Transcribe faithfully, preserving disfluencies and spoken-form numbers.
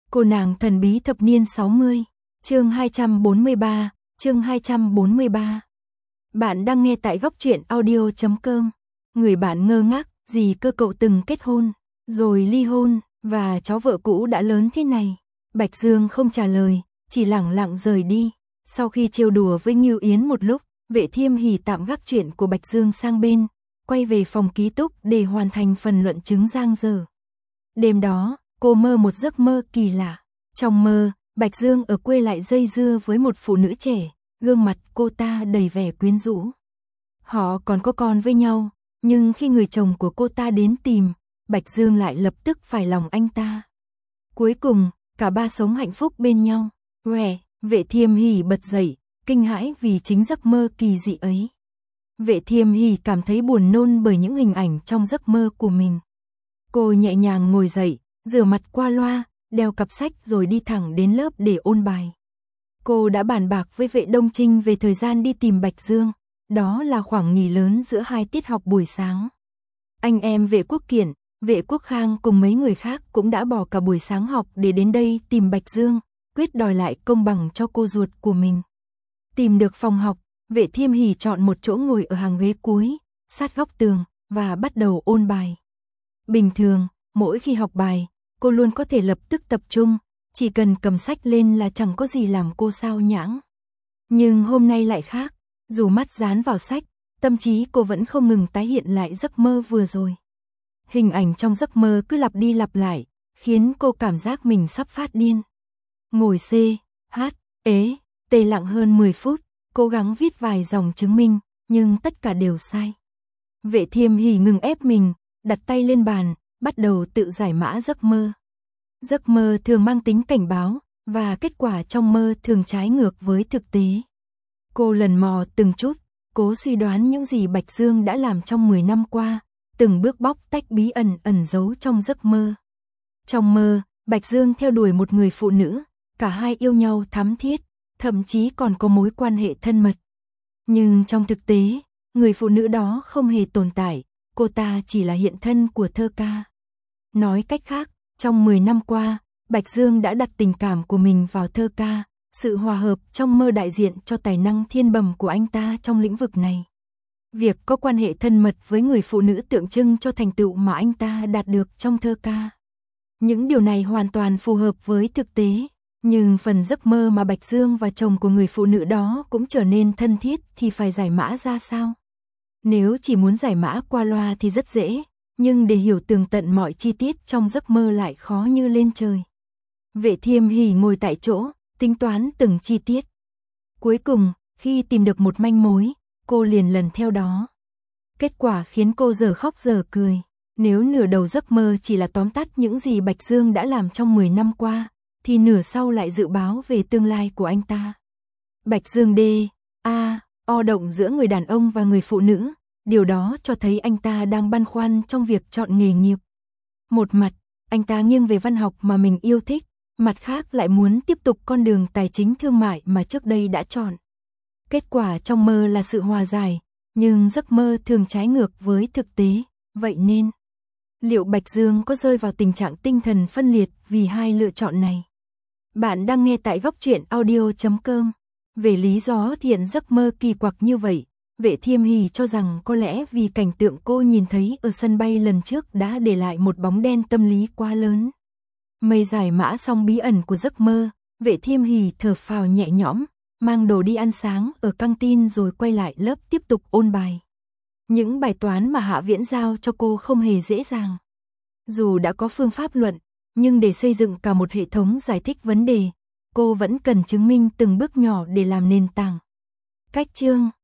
Cô nàng thần bí thập niên sáu mươi, chương hai trăm bốn mươi ba, chương hai trăm bốn mươi ba. Bạn đang nghe tại góc truyện audio chấm com. Người bạn ngơ ngác, gì cơ cậu từng kết hôn, rồi ly hôn, và cháu vợ cũ đã lớn thế này. Bạch Dương không trả lời, chỉ lẳng lặng rời đi. Sau khi trêu đùa với Ngưu Yến một lúc, Vệ Thiêm Hỉ tạm gác chuyện của Bạch Dương sang bên, quay về phòng ký túc để hoàn thành phần luận chứng giang dở. Đêm đó, cô mơ một giấc mơ kỳ lạ. Trong mơ, Bạch Dương ở quê lại dây dưa với một phụ nữ trẻ, gương mặt cô ta đầy vẻ quyến rũ. Họ còn có con với nhau, nhưng khi người chồng của cô ta đến tìm, Bạch Dương lại lập tức phải lòng anh ta. Cuối cùng, cả ba sống hạnh phúc bên nhau. Uè, Vệ Thiêm Hỉ bật dậy, kinh hãi vì chính giấc mơ kỳ dị ấy. Vệ Thiêm Hỉ cảm thấy buồn nôn bởi những hình ảnh trong giấc mơ của mình. Cô nhẹ nhàng ngồi dậy, rửa mặt qua loa, đeo cặp sách rồi đi thẳng đến lớp để ôn bài. Cô đã bàn bạc với Vệ Đông Trinh về thời gian đi tìm Bạch Dương, đó là khoảng nghỉ lớn giữa hai tiết học buổi sáng. Anh em Vệ Quốc Kiển, Vệ Quốc Khang cùng mấy người khác cũng đã bỏ cả buổi sáng học để đến đây tìm Bạch Dương, quyết đòi lại công bằng cho cô ruột của mình. Tìm được phòng học, Vệ Thiêm Hỉ chọn một chỗ ngồi ở hàng ghế cuối, sát góc tường, và bắt đầu ôn bài. Bình thường, mỗi khi học bài, cô luôn có thể lập tức tập trung, chỉ cần cầm sách lên là chẳng có gì làm cô sao nhãng. Nhưng hôm nay lại khác, dù mắt dán vào sách, tâm trí cô vẫn không ngừng tái hiện lại giấc mơ vừa rồi. Hình ảnh trong giấc mơ cứ lặp đi lặp lại, khiến cô cảm giác mình sắp phát điên. Ngồi C, H, ế, tê lặng hơn mười phút, cố gắng viết vài dòng chứng minh, nhưng tất cả đều sai. Vệ Thiêm Hỉ ngừng ép mình, đặt tay lên bàn, bắt đầu tự giải mã giấc mơ. Giấc mơ thường mang tính cảnh báo, và kết quả trong mơ thường trái ngược với thực tế. Cô lần mò từng chút, cố suy đoán những gì Bạch Dương đã làm trong mười năm qua, từng bước bóc tách bí ẩn ẩn giấu trong giấc mơ. Trong mơ, Bạch Dương theo đuổi một người phụ nữ, cả hai yêu nhau thắm thiết, thậm chí còn có mối quan hệ thân mật. Nhưng trong thực tế, người phụ nữ đó không hề tồn tại, cô ta chỉ là hiện thân của thơ ca. Nói cách khác, trong mười năm qua, Bạch Dương đã đặt tình cảm của mình vào thơ ca, sự hòa hợp trong mơ đại diện cho tài năng thiên bẩm của anh ta trong lĩnh vực này. Việc có quan hệ thân mật với người phụ nữ tượng trưng cho thành tựu mà anh ta đạt được trong thơ ca. Những điều này hoàn toàn phù hợp với thực tế, nhưng phần giấc mơ mà Bạch Dương và chồng của người phụ nữ đó cũng trở nên thân thiết thì phải giải mã ra sao? Nếu chỉ muốn giải mã qua loa thì rất dễ, nhưng để hiểu tường tận mọi chi tiết trong giấc mơ lại khó như lên trời. Vệ Thiêm Hỉ ngồi tại chỗ, tính toán từng chi tiết. Cuối cùng, khi tìm được một manh mối, cô liền lần theo đó. Kết quả khiến cô dở khóc dở cười. Nếu nửa đầu giấc mơ chỉ là tóm tắt những gì Bạch Dương đã làm trong mười năm qua, thì nửa sau lại dự báo về tương lai của anh ta. Bạch Dương D, A, O động giữa người đàn ông và người phụ nữ, điều đó cho thấy anh ta đang băn khoăn trong việc chọn nghề nghiệp. Một mặt, anh ta nghiêng về văn học mà mình yêu thích, mặt khác lại muốn tiếp tục con đường tài chính thương mại mà trước đây đã chọn. Kết quả trong mơ là sự hòa giải, nhưng giấc mơ thường trái ngược với thực tế, vậy nên, liệu Bạch Dương có rơi vào tình trạng tinh thần phân liệt vì hai lựa chọn này? Bạn đang nghe tại góc truyện audio chấm com. Về lý do hiện giấc mơ kỳ quặc như vậy, Vệ Thiêm Hỉ cho rằng có lẽ vì cảnh tượng cô nhìn thấy ở sân bay lần trước đã để lại một bóng đen tâm lý quá lớn. Mây giải mã xong bí ẩn của giấc mơ, Vệ Thiêm Hỉ thở phào nhẹ nhõm, mang đồ đi ăn sáng ở căng tin rồi quay lại lớp tiếp tục ôn bài. Những bài toán mà Hạ Viễn giao cho cô không hề dễ dàng. Dù đã có phương pháp luận, nhưng để xây dựng cả một hệ thống giải thích vấn đề, cô vẫn cần chứng minh từng bước nhỏ để làm nền tảng. Cách chương